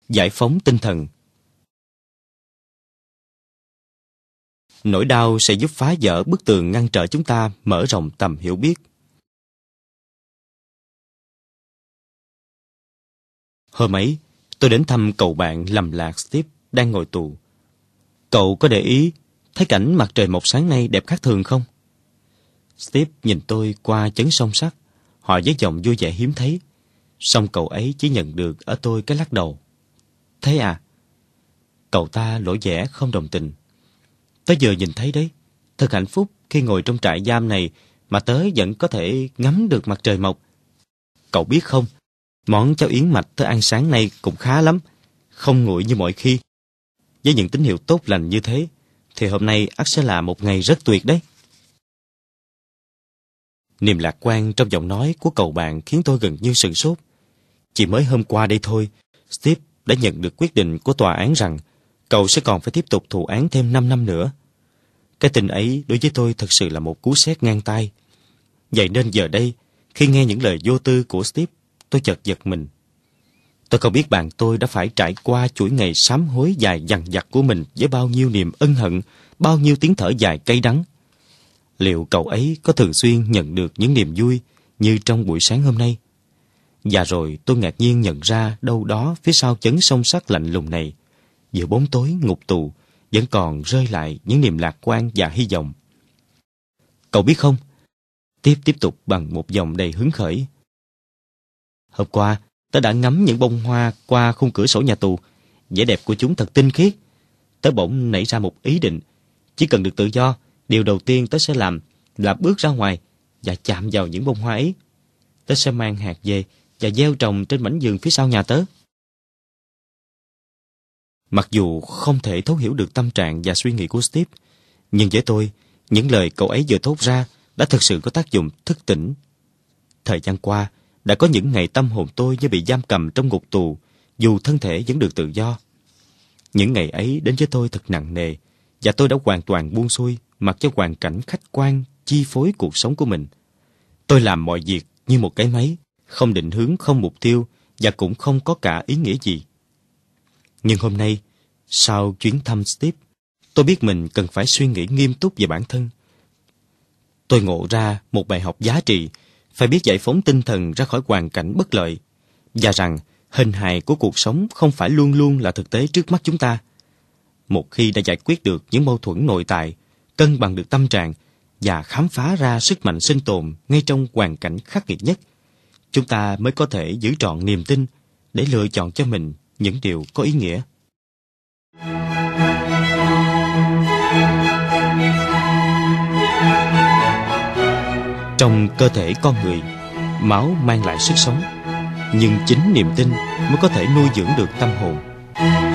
Giải phóng tinh thần. Nỗi đau sẽ giúp phá vỡ bức tường ngăn trở chúng ta mở rộng tầm hiểu biết. Hôm ấy, tôi đến thăm cậu bạn lầm lạc Steve đang ngồi tù. Cậu có để ý thấy cảnh mặt trời mọc sáng nay đẹp khác thường không? Steve nhìn tôi qua chấn song sắt, hỏi với giọng vui vẻ hiếm thấy. Song cậu ấy chỉ nhận được ở tôi cái lắc đầu. Thế à? Cậu ta lộ vẻ không đồng tình. Tớ vừa nhìn thấy đấy, thật hạnh phúc khi ngồi trong trại giam này mà tớ vẫn có thể ngắm được mặt trời mọc. Cậu biết không, món cháo yến mạch tớ ăn sáng nay cũng khá lắm, không nguội như mọi khi. Với những tín hiệu tốt lành như thế, thì hôm nay ắt sẽ là một ngày rất tuyệt đấy. Niềm lạc quan trong giọng nói của cậu bạn khiến tôi gần như sửng sốt. Chỉ mới hôm qua đây thôi, Steve đã nhận được quyết định của tòa án rằng cậu sẽ còn phải tiếp tục thụ án thêm 5 năm nữa. Cái tin ấy đối với tôi thật sự là một cú sét ngang tai. Vậy nên giờ đây, khi nghe những lời vô tư của Steve, tôi chợt giật mình. Tôi không biết bạn tôi đã phải trải qua chuỗi ngày sám hối dài dằng dặc của mình với bao nhiêu niềm ân hận, bao nhiêu tiếng thở dài cay đắng. Liệu cậu ấy có thường xuyên nhận được những niềm vui như trong buổi sáng hôm nay? Và rồi tôi ngạc nhiên nhận ra đâu đó phía sau chấn song sắt lạnh lùng này, giữa bóng tối ngục tù, vẫn còn rơi lại những niềm lạc quan và hy vọng. Cậu biết không? Tiếp tục bằng một giọng đầy hứng khởi. Hôm qua, tớ đã ngắm những bông hoa qua khung cửa sổ nhà tù. Vẻ đẹp của chúng thật tinh khiết. Tớ bỗng nảy ra một ý định. Chỉ cần được tự do, điều đầu tiên tớ sẽ làm là bước ra ngoài và chạm vào những bông hoa ấy. Tớ sẽ mang hạt về và gieo trồng trên mảnh vườn phía sau nhà tớ. Mặc dù không thể thấu hiểu được tâm trạng và suy nghĩ của Steve, nhưng với tôi, những lời cậu ấy vừa thốt ra đã thực sự có tác dụng thức tỉnh. Thời gian qua, đã có những ngày tâm hồn tôi như bị giam cầm trong ngục tù, dù thân thể vẫn được tự do. Những ngày ấy đến với tôi thật nặng nề, và tôi đã hoàn toàn buông xuôi mặc cho hoàn cảnh khách quan chi phối cuộc sống của mình. Tôi làm mọi việc như một cái máy, không định hướng, không mục tiêu, và cũng không có cả ý nghĩa gì. Nhưng hôm nay, sau chuyến thăm Steve, tôi biết mình cần phải suy nghĩ nghiêm túc về bản thân. Tôi ngộ ra một bài học giá trị, phải biết giải phóng tinh thần ra khỏi hoàn cảnh bất lợi, và rằng hình hài của cuộc sống không phải luôn luôn là thực tế trước mắt chúng ta. Một khi đã giải quyết được những mâu thuẫn nội tại, cân bằng được tâm trạng và khám phá ra sức mạnh sinh tồn ngay trong hoàn cảnh khắc nghiệt nhất, chúng ta mới có thể giữ trọn niềm tin để lựa chọn cho mình những điều có ý nghĩa. Trong cơ thể con người, máu mang lại sức sống, nhưng chính niềm tin mới có thể nuôi dưỡng được tâm hồn.